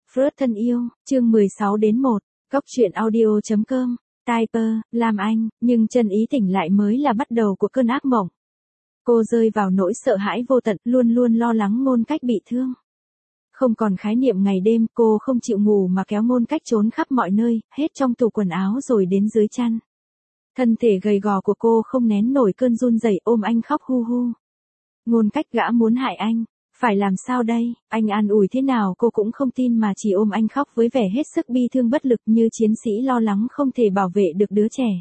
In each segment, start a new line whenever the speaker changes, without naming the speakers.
Fruit thân yêu, chương 16 đến 1, Góc truyện audio.com, Typer, Lam Anh, nhưng chân ý tỉnh lại mới là bắt đầu của cơn ác mộng. Cô rơi vào nỗi sợ hãi vô tận, luôn luôn lo lắng Ngôn Cách bị thương. Không còn khái niệm ngày đêm, cô không chịu ngủ mà kéo Ngôn Cách trốn khắp mọi nơi, hết trong tủ quần áo rồi đến dưới chăn. Thân thể gầy gò của cô không nén nổi cơn run rẩy, ôm anh khóc hu hu. Ngôn Cách gã muốn hại anh. Phải làm sao đây, anh an ủi thế nào cô cũng không tin mà chỉ ôm anh khóc với vẻ hết sức bi thương bất lực như chiến sĩ lo lắng không thể bảo vệ được đứa trẻ.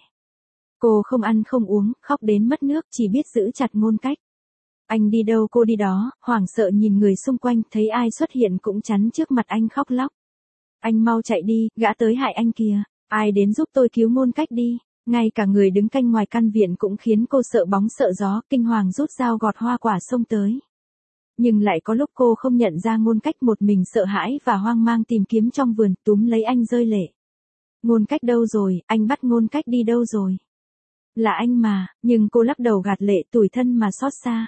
Cô không ăn không uống, khóc đến mất nước, chỉ biết giữ chặt Ngôn Cách. Anh đi đâu cô đi đó, hoảng sợ nhìn người xung quanh, thấy ai xuất hiện cũng chắn trước mặt anh khóc lóc. Anh mau chạy đi, gã tới hại anh kìa, ai đến giúp tôi cứu Ngôn Cách đi. Ngay cả người đứng canh ngoài căn viện cũng khiến cô sợ bóng sợ gió, kinh hoàng rút dao gọt hoa quả xông tới. Nhưng lại có lúc cô không nhận ra Ngôn Cách một mình sợ hãi và hoang mang tìm kiếm trong vườn, túm lấy anh rơi lệ. Ngôn Cách đâu rồi, anh bắt Ngôn Cách đi đâu rồi? Là anh mà, nhưng cô lắc đầu gạt lệ, tủi thân mà xót xa.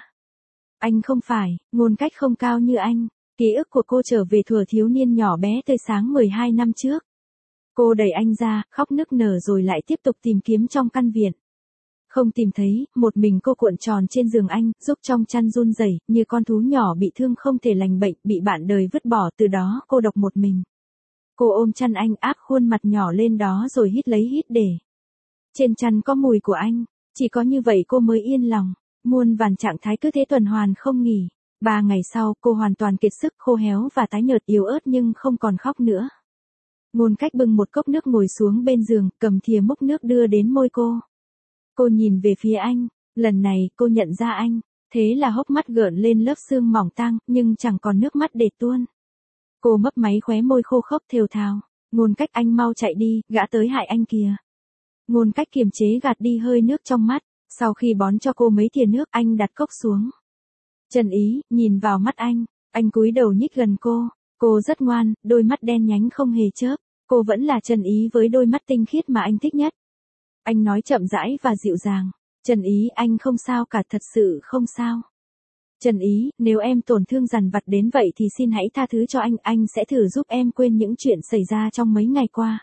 Anh không phải, Ngôn Cách không cao như anh. Ký ức của cô trở về thuở thiếu niên nhỏ bé tươi sáng 12 năm trước. Cô đẩy anh ra, khóc nức nở rồi lại tiếp tục tìm kiếm trong căn viện. Không tìm thấy, một mình cô cuộn tròn trên giường anh, giúp trong chăn run rẩy, như con thú nhỏ bị thương không thể lành bệnh, bị bạn đời vứt bỏ, từ đó cô độc một mình. Cô ôm chăn anh, áp khuôn mặt nhỏ lên đó rồi hít lấy hít để. Trên chăn có mùi của anh, chỉ có như vậy cô mới yên lòng. Muôn vàn trạng thái cứ thế tuần hoàn không nghỉ. 3 ngày sau, cô hoàn toàn kiệt sức, khô héo và tái nhợt, yếu ớt nhưng không còn khóc nữa. Ngôn Cách bưng một cốc nước ngồi xuống bên giường, cầm thìa múc nước đưa đến môi cô. Cô nhìn về phía anh, lần này cô nhận ra anh, thế là hốc mắt gợn lên lớp sương mỏng tang, nhưng chẳng còn nước mắt để tuôn. Cô mấp máy khóe môi khô khốc thều thào, Ngôn Cách anh mau chạy đi, gã tới hại anh kìa. Ngôn Cách kiềm chế gạt đi hơi nước trong mắt, sau khi bón cho cô mấy thìa nước, anh đặt cốc xuống. Trần Ý, nhìn vào mắt anh cúi đầu nhích gần cô rất ngoan, đôi mắt đen nhánh không hề chớp, cô vẫn là Trần Ý với đôi mắt tinh khiết mà anh thích nhất. Anh nói chậm rãi và dịu dàng, Trần Ý anh không sao cả, thật sự không sao. Trần Ý, nếu em tổn thương dằn vặt đến vậy thì xin hãy tha thứ cho anh sẽ thử giúp em quên những chuyện xảy ra trong mấy ngày qua.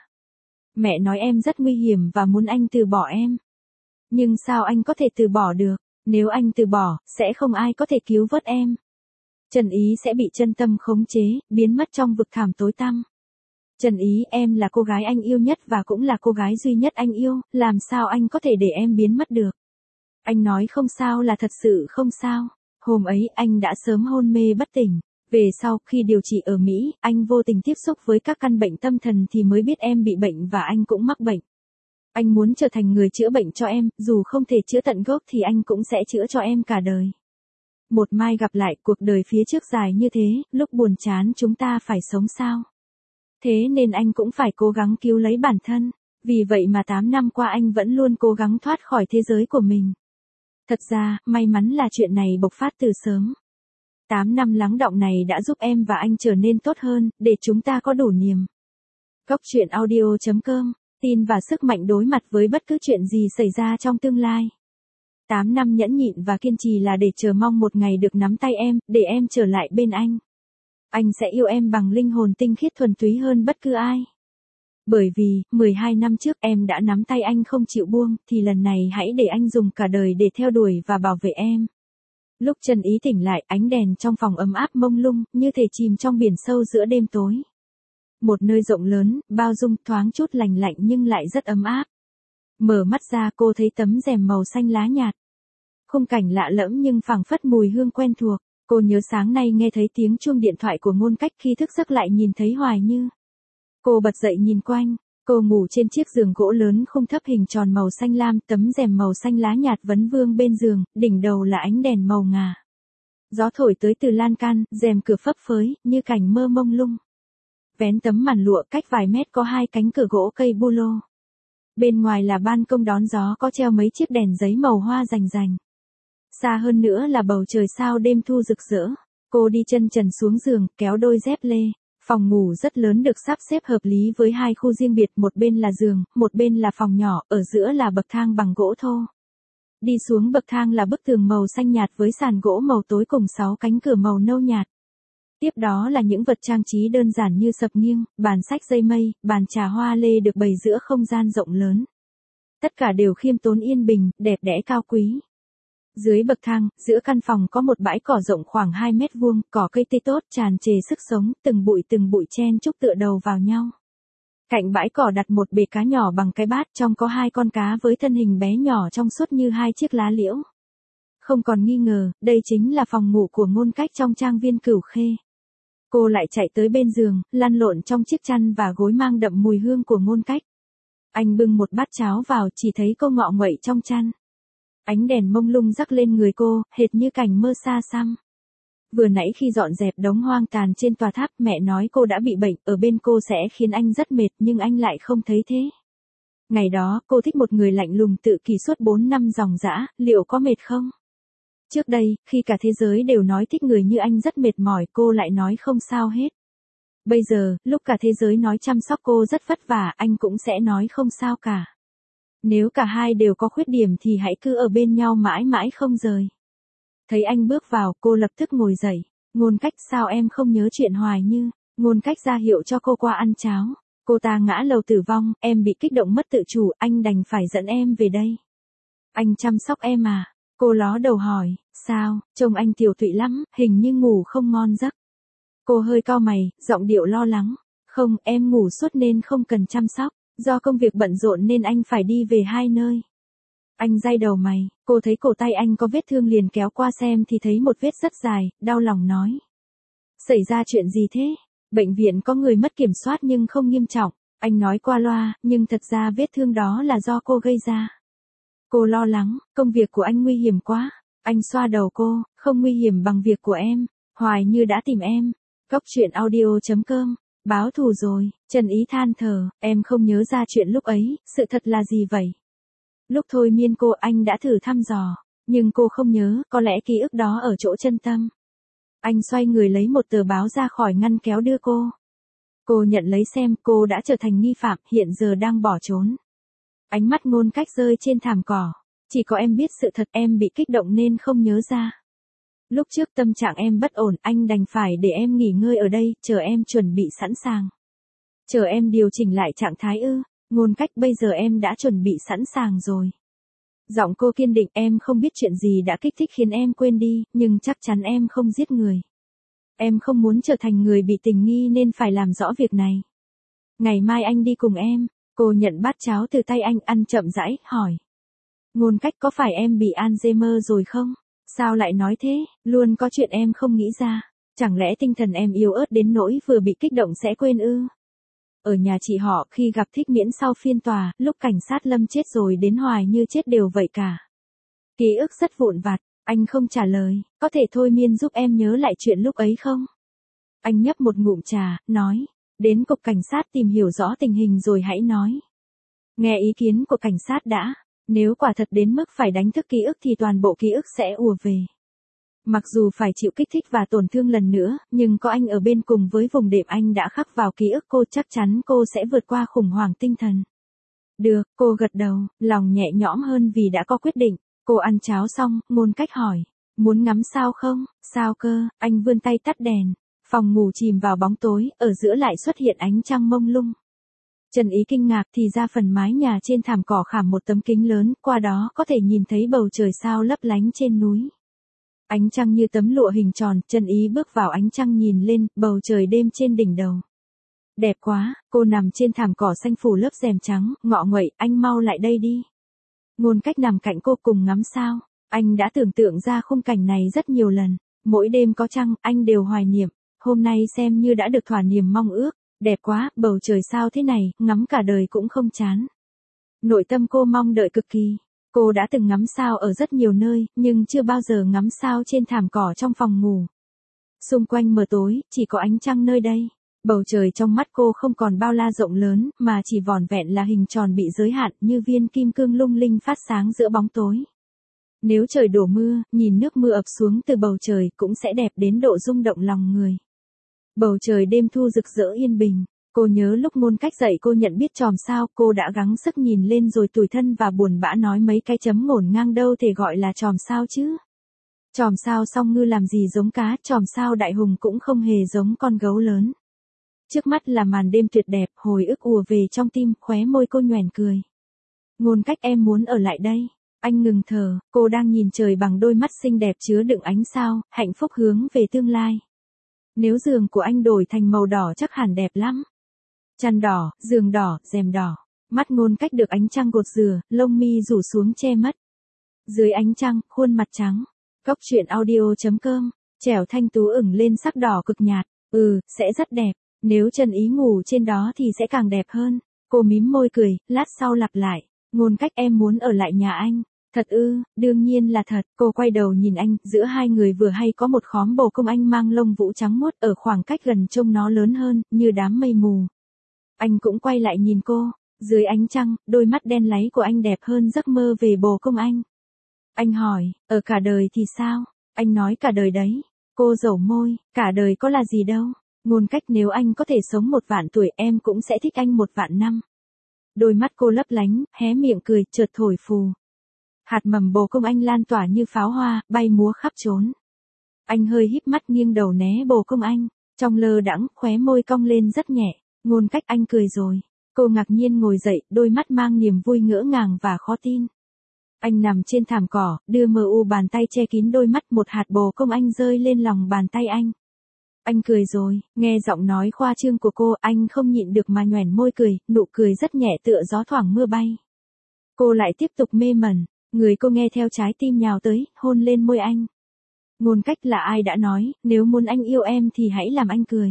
Mẹ nói em rất nguy hiểm và muốn anh từ bỏ em. Nhưng sao anh có thể từ bỏ được, nếu anh từ bỏ, sẽ không ai có thể cứu vớt em. Trần Ý sẽ bị chân tâm khống chế, biến mất trong vực thẳm tối tăm. Trần Ý, em là cô gái anh yêu nhất và cũng là cô gái duy nhất anh yêu, làm sao anh có thể để em biến mất được? Anh nói không sao là thật sự không sao. Hôm ấy anh đã sớm hôn mê bất tỉnh. Về sau, khi điều trị ở Mỹ, anh vô tình tiếp xúc với các căn bệnh tâm thần thì mới biết em bị bệnh và anh cũng mắc bệnh. Anh muốn trở thành người chữa bệnh cho em, dù không thể chữa tận gốc thì anh cũng sẽ chữa cho em cả đời. Một mai gặp lại, cuộc đời phía trước dài như thế, lúc buồn chán chúng ta phải sống sao? Thế nên anh cũng phải cố gắng cứu lấy bản thân. Vì vậy mà 8 năm qua anh vẫn luôn cố gắng thoát khỏi thế giới của mình. Thật ra, may mắn là chuyện này bộc phát từ sớm. 8 năm lắng đọng này đã giúp em và anh trở nên tốt hơn, để chúng ta có đủ niềm. Góc truyện audio.com, tin và sức mạnh đối mặt với bất cứ chuyện gì xảy ra trong tương lai. 8 năm nhẫn nhịn và kiên trì là để chờ mong một ngày được nắm tay em, để em trở lại bên anh. Anh sẽ yêu em bằng linh hồn tinh khiết thuần túy hơn bất cứ ai. Bởi vì, 12 năm trước em đã nắm tay anh không chịu buông, thì lần này hãy để anh dùng cả đời để theo đuổi và bảo vệ em. Lúc Trần Ý tỉnh lại, ánh đèn trong phòng ấm áp mông lung, như thể chìm trong biển sâu giữa đêm tối. Một nơi rộng lớn, bao dung, thoáng chút lành lạnh nhưng lại rất ấm áp. Mở mắt ra cô thấy tấm rèm màu xanh lá nhạt. Khung cảnh lạ lẫm nhưng phảng phất mùi hương quen thuộc. Cô nhớ sáng nay nghe thấy tiếng chuông điện thoại của Ngôn Cách, khi thức giấc lại nhìn thấy Hoài Như. Cô bật dậy nhìn quanh, cô ngủ trên chiếc giường gỗ lớn khung thấp hình tròn màu xanh lam, tấm rèm màu xanh lá nhạt vấn vương bên giường, đỉnh đầu là ánh đèn màu ngà. Gió thổi tới từ lan can, rèm cửa phấp phới, như cảnh mơ mông lung. Vén tấm màn lụa, cách vài mét có 2 cánh cửa gỗ cây bu lô. Bên ngoài là ban công đón gió có treo mấy chiếc đèn giấy màu hoa rành rành. Xa hơn nữa là bầu trời sao đêm thu rực rỡ. Cô đi chân trần xuống giường, kéo đôi dép lê. Phòng ngủ rất lớn được sắp xếp hợp lý với 2 khu riêng biệt, một bên là giường, một bên là phòng nhỏ, ở giữa là bậc thang bằng gỗ thô. Đi xuống bậc thang là bức tường màu xanh nhạt với sàn gỗ màu tối cùng 6 cánh cửa màu nâu nhạt. Tiếp đó là những vật trang trí đơn giản như sập nghiêng, bàn sách dây mây, bàn trà hoa lê được bày giữa không gian rộng lớn. Tất cả đều khiêm tốn yên bình, đẹp đẽ cao quý. Dưới bậc thang, giữa căn phòng có một bãi cỏ rộng khoảng 2 mét vuông, cỏ cây tươi tốt tràn trề sức sống, từng bụi chen chúc tựa đầu vào nhau. Cạnh bãi cỏ đặt một bể cá nhỏ bằng cái bát, trong có 2 con cá với thân hình bé nhỏ trong suốt như 2 chiếc lá liễu. Không còn nghi ngờ, đây chính là phòng ngủ của Ngôn Cách trong trang viên Cửu Khê. Cô lại chạy tới bên giường, lăn lộn trong chiếc chăn và gối mang đậm mùi hương của Ngôn Cách. Anh bưng một bát cháo vào, chỉ thấy cô ngọ nguậy trong chăn. Ánh đèn mông lung rắc lên người cô, hệt như cảnh mơ xa xăm. Vừa nãy khi dọn dẹp đống hoang tàn trên tòa tháp, mẹ nói cô đã bị bệnh, ở bên cô sẽ khiến anh rất mệt, nhưng anh lại không thấy thế. Ngày đó, cô thích một người lạnh lùng tự kỷ suốt 4 năm dòng dã, liệu có mệt không? Trước đây, khi cả thế giới đều nói thích người như anh rất mệt mỏi, cô lại nói không sao hết. Bây giờ, lúc cả thế giới nói chăm sóc cô rất vất vả, anh cũng sẽ nói không sao cả. Nếu cả hai đều có khuyết điểm thì hãy cứ ở bên nhau mãi mãi không rời. Thấy anh bước vào, cô lập tức ngồi dậy. Ngôn Cách, sao em không nhớ chuyện Hoài Như? Ngôn Cách ra hiệu cho cô qua ăn cháo. Cô ta ngã lầu tử vong, em bị kích động mất tự chủ, anh đành phải dẫn em về đây. Anh chăm sóc em à? Cô ló đầu hỏi, sao, trông anh tiều tụy lắm, hình như ngủ không ngon giấc. Cô hơi cau mày, giọng điệu lo lắng. Không, em ngủ suốt nên không cần chăm sóc. Do công việc bận rộn nên anh phải đi về 2 nơi. Anh day đầu mày, cô thấy cổ tay anh có vết thương liền kéo qua xem thì thấy một vết rất dài, đau lòng nói. Xảy ra chuyện gì thế? Bệnh viện có người mất kiểm soát nhưng không nghiêm trọng. Anh nói qua loa, nhưng thật ra vết thương đó là do cô gây ra. Cô lo lắng, công việc của anh nguy hiểm quá. Anh xoa đầu cô, không nguy hiểm bằng việc của em. Hoài Như đã tìm em. Cóc truyện audio.com. Báo thù rồi, Trần Ý than thở, em không nhớ ra chuyện lúc ấy, sự thật là gì vậy? Lúc thôi miên cô anh đã thử thăm dò, nhưng cô không nhớ, có lẽ ký ức đó ở chỗ chân tâm. Anh xoay người lấy một tờ báo ra khỏi ngăn kéo đưa cô. Cô nhận lấy xem, cô đã trở thành nghi phạm, hiện giờ đang bỏ trốn. Ánh mắt Ngôn Cách rơi trên thảm cỏ. Chỉ có em biết sự thật, em bị kích động nên không nhớ ra. Lúc trước tâm trạng em bất ổn, anh đành phải để em nghỉ ngơi ở đây, chờ em chuẩn bị sẵn sàng. Chờ em điều chỉnh lại trạng thái ư? Ngôn Cách, bây giờ em đã chuẩn bị sẵn sàng rồi. Giọng cô kiên định, em không biết chuyện gì đã kích thích khiến em quên đi, nhưng chắc chắn em không giết người. Em không muốn trở thành người bị tình nghi nên phải làm rõ việc này. Ngày mai anh đi cùng em. Cô nhận bát cháo từ tay anh, ăn chậm rãi, hỏi. Ngôn Cách, có phải em bị Alzheimer rồi không? Sao lại nói thế, luôn có chuyện em không nghĩ ra. Chẳng lẽ tinh thần em yếu ớt đến nỗi vừa bị kích động sẽ quên ư? Ở nhà chị họ, khi gặp Thích Miễn sau phiên tòa, lúc cảnh sát Lâm chết rồi đến Hoài Như chết đều vậy cả. Ký ức rất vụn vặt, anh không trả lời, có thể thôi miên giúp em nhớ lại chuyện lúc ấy không? Anh nhấp một ngụm trà, nói, đến cục cảnh sát tìm hiểu rõ tình hình rồi hãy nói. Nghe ý kiến của cảnh sát đã, nếu quả thật đến mức phải đánh thức ký ức thì toàn bộ ký ức sẽ ùa về. Mặc dù phải chịu kích thích và tổn thương lần nữa, nhưng có anh ở bên cùng với vùng đệm anh đã khắc vào ký ức cô, chắc chắn cô sẽ vượt qua khủng hoảng tinh thần. Được, cô gật đầu, lòng nhẹ nhõm hơn vì đã có quyết định. Cô ăn cháo xong, Ngôn Cách hỏi, muốn ngắm sao không? Sao cơ? Anh vươn tay tắt đèn. Phòng ngủ chìm vào bóng tối, ở giữa lại xuất hiện ánh trăng mông lung. Trần Ý kinh ngạc thì ra phần mái nhà trên thảm cỏ khảm một tấm kính lớn, qua đó có thể nhìn thấy bầu trời sao lấp lánh trên núi. Ánh trăng như tấm lụa hình tròn, Trần Ý bước vào ánh trăng nhìn lên, bầu trời đêm trên đỉnh đầu. Đẹp quá, cô nằm trên thảm cỏ xanh phủ lớp rèm trắng, ngọ nguậy, anh mau lại đây đi. Ngôn Cách nằm cạnh cô cùng ngắm sao. Anh đã tưởng tượng ra khung cảnh này rất nhiều lần. Mỗi đêm có trăng, anh đều hoài niệm. Hôm nay xem như đã được thỏa niềm mong ước. Đẹp quá, bầu trời sao thế này, ngắm cả đời cũng không chán. Nội tâm cô mong đợi cực kỳ. Cô đã từng ngắm sao ở rất nhiều nơi, nhưng chưa bao giờ ngắm sao trên thảm cỏ trong phòng ngủ. Xung quanh mờ tối, chỉ có ánh trăng nơi đây. Bầu trời trong mắt cô không còn bao la rộng lớn, mà chỉ vỏn vẹn là hình tròn bị giới hạn như viên kim cương lung linh phát sáng giữa bóng tối. Nếu trời đổ mưa, nhìn nước mưa ập xuống từ bầu trời cũng sẽ đẹp đến độ rung động lòng người. Bầu trời đêm thu rực rỡ yên bình. Cô nhớ lúc Ngôn Cách dạy cô nhận biết chòm sao, cô đã gắng sức nhìn lên rồi tủi thân và buồn bã nói mấy cái chấm ngổn ngang đâu thể gọi là chòm sao chứ. Chòm sao song ngư làm gì giống cá, chòm sao đại hùng cũng không hề giống con gấu lớn. Trước mắt là màn đêm tuyệt đẹp, hồi ức ùa về trong tim, khóe môi cô nhoẻn cười. Ngôn Cách, em muốn ở lại đây. Anh ngừng thở, cô đang nhìn trời bằng đôi mắt xinh đẹp chứa đựng ánh sao, hạnh phúc hướng về tương lai. Nếu giường của anh đổi thành màu đỏ chắc hẳn đẹp lắm. Chăn đỏ, giường đỏ, rèm đỏ. Mắt Ngôn Cách được ánh trăng gột rửa, lông mi rủ xuống che mất. Dưới ánh trăng, khuôn mặt trắng. Cốc truyện audio.com, trẻo thanh tú ửng lên sắc đỏ cực nhạt. Sẽ rất đẹp. Nếu Trần Ý ngủ trên đó thì sẽ càng đẹp hơn. Cô mím môi cười, lát sau lặp lại. Ngôn Cách, em muốn ở lại nhà anh. Thật ư? Đương nhiên là thật. Cô quay đầu nhìn anh, giữa hai người vừa hay có một khóm bồ công anh mang lông vũ trắng muốt, ở khoảng cách gần trông nó lớn hơn, như đám mây mù. Anh cũng quay lại nhìn cô. Dưới ánh trăng, đôi mắt đen láy của anh đẹp hơn giấc mơ về bồ công anh. Anh hỏi, ở cả đời thì sao? Anh nói cả đời đấy. Cô dẩu môi, cả đời có là gì đâu. Ngôn Cách, nếu anh có thể sống 1.000.000 tuổi em cũng sẽ thích anh 1.000.000 năm. Đôi mắt cô lấp lánh, hé miệng cười, chợt thổi phù. Hạt mầm bồ công anh lan tỏa như pháo hoa, bay múa khắp chốn. Anh hơi híp mắt nghiêng đầu né bồ công anh. Trong lơ đãng, khóe môi cong lên rất nhẹ. Ngôn Cách, anh cười rồi. Cô ngạc nhiên ngồi dậy, đôi mắt mang niềm vui ngỡ ngàng và khó tin. Anh nằm trên thảm cỏ, đưa mờ u bàn tay che kín đôi mắt, một hạt bồ công anh rơi lên lòng bàn tay anh. Anh cười rồi, nghe giọng nói khoa trương của cô, anh không nhịn được mà nhoẻn môi cười, nụ cười rất nhẹ tựa gió thoảng mưa bay. Cô lại tiếp tục mê mẩn, người cô nghe theo trái tim nhào tới, hôn lên môi anh. Ngôn Cách, là ai đã nói, nếu muốn anh yêu em thì hãy làm anh cười.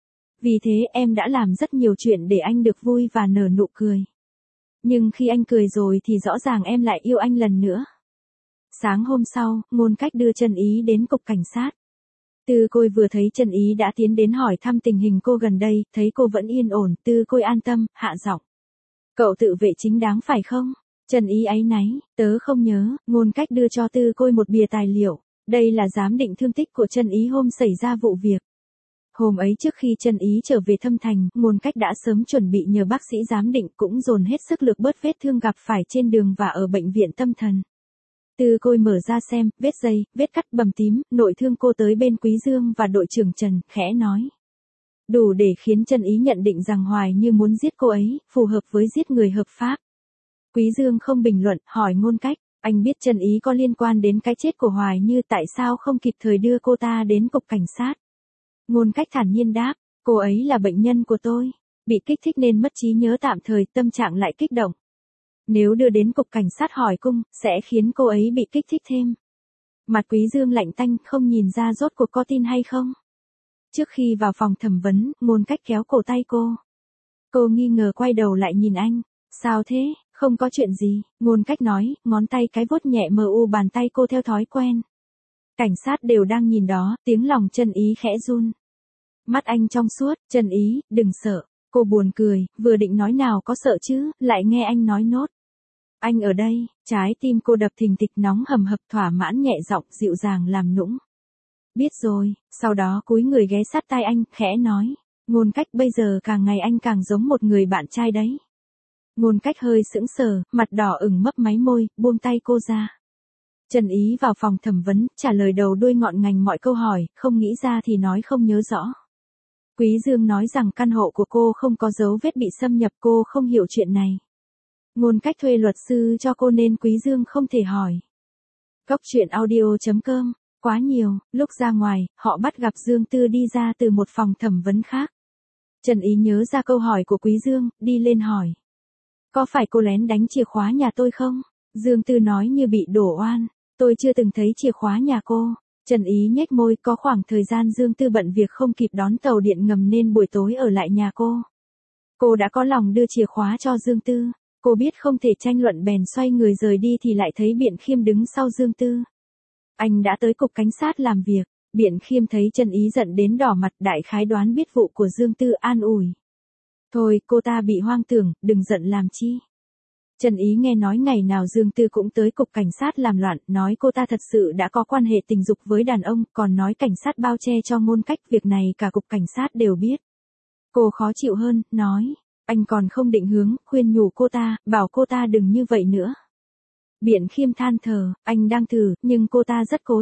Vì thế em đã làm rất nhiều chuyện để anh được vui và nở nụ cười. Nhưng khi anh cười rồi thì rõ ràng em lại yêu anh lần nữa. Sáng hôm sau, Ngôn Cách đưa Trần Ý đến cục cảnh sát. Tư Côi vừa thấy Trần Ý đã tiến đến hỏi thăm tình hình cô gần đây, thấy cô vẫn yên ổn, Tư Côi an tâm, hạ giọng. Cậu tự vệ chính đáng phải không? Trần Ý áy náy, tớ không nhớ. Ngôn Cách đưa cho Tư Côi một bìa tài liệu. Đây là giám định thương tích của Trần Ý hôm xảy ra vụ việc. Hôm ấy trước khi Trần Ý trở về Thâm Thành, Ngôn Cách đã sớm chuẩn bị nhờ bác sĩ giám định, cũng dồn hết sức lực bớt vết thương gặp phải trên đường và ở bệnh viện tâm thần. Tư Côi mở ra xem, vết dây, vết cắt bầm tím, nội thương cô tới bên Quý Dương và đội trưởng Trần, khẽ nói. Đủ để khiến Trần Ý nhận định rằng Hoài Như muốn giết cô ấy, phù hợp với giết người hợp pháp. Quý Dương không bình luận, hỏi Ngôn Cách, anh biết Trần Ý có liên quan đến cái chết của Hoài Như, tại sao không kịp thời đưa cô ta đến cục cảnh sát? Ngôn Cách thản nhiên đáp, cô ấy là bệnh nhân của tôi, bị kích thích nên mất trí nhớ tạm thời, tâm trạng lại kích động. Nếu đưa đến cục cảnh sát hỏi cung, sẽ khiến cô ấy bị kích thích thêm. Mặt Quý Dương lạnh tanh, không nhìn ra rốt cuộc có tin hay không. Trước khi vào phòng thẩm vấn, Ngôn Cách kéo cổ tay cô. Cô nghi ngờ quay đầu lại nhìn anh. Sao thế, không có chuyện gì, Ngôn Cách nói, ngón tay cái vuốt nhẹ mờ u bàn tay cô theo thói quen. Cảnh sát đều đang nhìn đó, tiếng lòng Trần Ý khẽ run. Mắt anh trong suốt, Trần Ý, đừng sợ. Cô buồn cười, vừa định nói nào có sợ chứ, lại nghe anh nói nốt. Anh ở đây, trái tim cô đập thình thịch nóng hầm hập, thỏa mãn nhẹ giọng dịu dàng làm nũng. Biết rồi, sau đó cúi người ghé sát tai anh, khẽ nói. Ngôn Cách, bây giờ càng ngày anh càng giống một người bạn trai đấy. Ngôn Cách hơi sững sờ, mặt đỏ ửng mấp máy môi, buông tay cô ra. Trần Ý vào phòng thẩm vấn, trả lời đầu đuôi ngọn ngành mọi câu hỏi, không nghĩ ra thì nói không nhớ rõ. Quý Dương nói rằng căn hộ của cô không có dấu vết bị xâm nhập, cô không hiểu chuyện này. Ngôn Cách thuê luật sư cho cô nên Quý Dương không thể hỏi. Cốc truyện audio.com, quá nhiều, lúc ra ngoài, họ bắt gặp Dương Tư đi ra từ một phòng thẩm vấn khác. Trần Ý nhớ ra câu hỏi của Quý Dương, đi lên hỏi. Có phải cô lén đánh chìa khóa nhà tôi không? Dương Tư nói như bị đổ oan. Tôi chưa từng thấy chìa khóa nhà cô. Trần Ý nhếch môi, có khoảng thời gian Dương Tư bận việc không kịp đón tàu điện ngầm nên buổi tối ở lại nhà cô. Cô đã có lòng đưa chìa khóa cho Dương Tư. Cô biết không thể tranh luận bèn xoay người rời đi thì lại thấy Biện Khiêm đứng sau Dương Tư. Anh đã tới cục cảnh sát làm việc. Biện Khiêm thấy Trần Ý giận đến đỏ mặt, đại khái đoán biết vụ của Dương Tư, an ủi. Thôi, cô ta bị hoang tưởng, đừng giận làm chi. Trần Ý nghe nói ngày nào Dương Tư cũng tới cục cảnh sát làm loạn, nói cô ta thật sự đã có quan hệ tình dục với đàn ông, còn nói cảnh sát bao che cho Ngôn Cách, việc này cả cục cảnh sát đều biết. Cô khó chịu hơn, nói, anh còn không định hướng, khuyên nhủ cô ta, bảo cô ta đừng như vậy nữa. Biện Khiêm than thở, anh đang thử, nhưng cô ta rất cố chấp.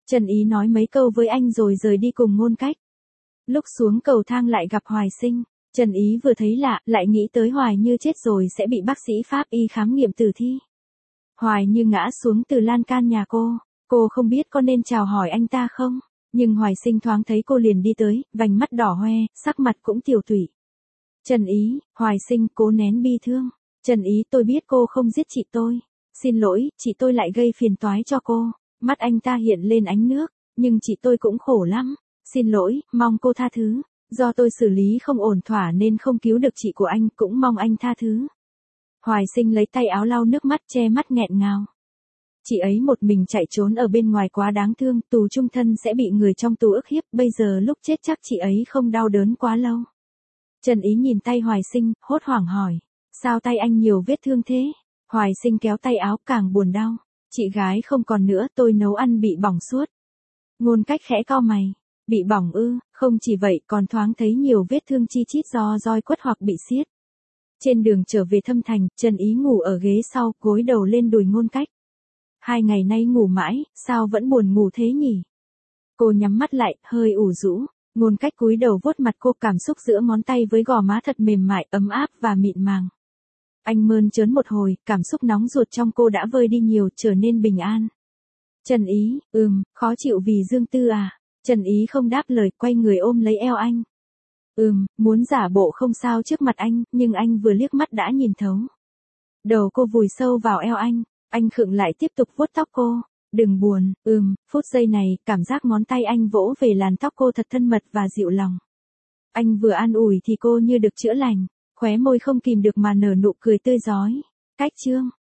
Trần Ý nói mấy câu với anh rồi rời đi cùng Ngôn Cách. Lúc xuống cầu thang lại gặp Hoài Sinh. Trần Ý vừa thấy lạ, lại nghĩ tới Hoài Như chết rồi sẽ bị bác sĩ pháp y khám nghiệm tử thi. Hoài Như ngã xuống từ lan can nhà cô không biết có nên chào hỏi anh ta không? Nhưng Hoài Sinh thoáng thấy cô liền đi tới, vành mắt đỏ hoe, sắc mặt cũng tiều tụy. Trần Ý, Hoài Sinh cố nén bi thương. Trần Ý, tôi biết cô không giết chị tôi. Xin lỗi, chị tôi lại gây phiền toái cho cô. Mắt anh ta hiện lên ánh nước, nhưng chị tôi cũng khổ lắm. Xin lỗi, mong cô tha thứ. Do tôi xử lý không ổn thỏa nên không cứu được chị của anh, cũng mong anh tha thứ. Hoài Sinh lấy tay áo lau nước mắt che mắt nghẹn ngào. Chị ấy một mình chạy trốn ở bên ngoài quá đáng thương, tù chung thân sẽ bị người trong tù ức hiếp, bây giờ lúc chết chắc chị ấy không đau đớn quá lâu. Trần Ý nhìn tay Hoài Sinh, hốt hoảng hỏi, sao tay anh nhiều vết thương thế? Hoài Sinh kéo tay áo càng buồn đau, chị gái không còn nữa, tôi nấu ăn bị bỏng suốt. Ngôn Cách khẽ cau mày, bị bỏng ư? Không chỉ vậy còn thoáng thấy nhiều vết thương chi chít do roi quất hoặc bị xiết. Trên đường trở về Thâm Thành, Trần Ý ngủ ở ghế sau, gối đầu lên đùi Ngôn Cách. 2 ngày nay ngủ mãi, sao vẫn buồn ngủ thế nhỉ? Cô nhắm mắt lại, hơi ủ rũ. Ngôn Cách cúi đầu vuốt mặt cô, cảm xúc giữa ngón tay với gò má thật mềm mại, ấm áp và mịn màng. Anh mơn trớn một hồi, cảm xúc nóng ruột trong cô đã vơi đi nhiều, trở nên bình an. Trần Ý, khó chịu vì Dương Tư à? Trần Ý không đáp lời, quay người ôm lấy eo anh. Muốn giả bộ không sao trước mặt anh, nhưng anh vừa liếc mắt đã nhìn thấu. Đầu cô vùi sâu vào eo anh khựng lại tiếp tục vuốt tóc cô. Đừng buồn, phút giây này, cảm giác ngón tay anh vỗ về làn tóc cô thật thân mật và dịu lòng. Anh vừa an ủi thì cô như được chữa lành, khóe môi không kìm được mà nở nụ cười tươi rói. Cách chương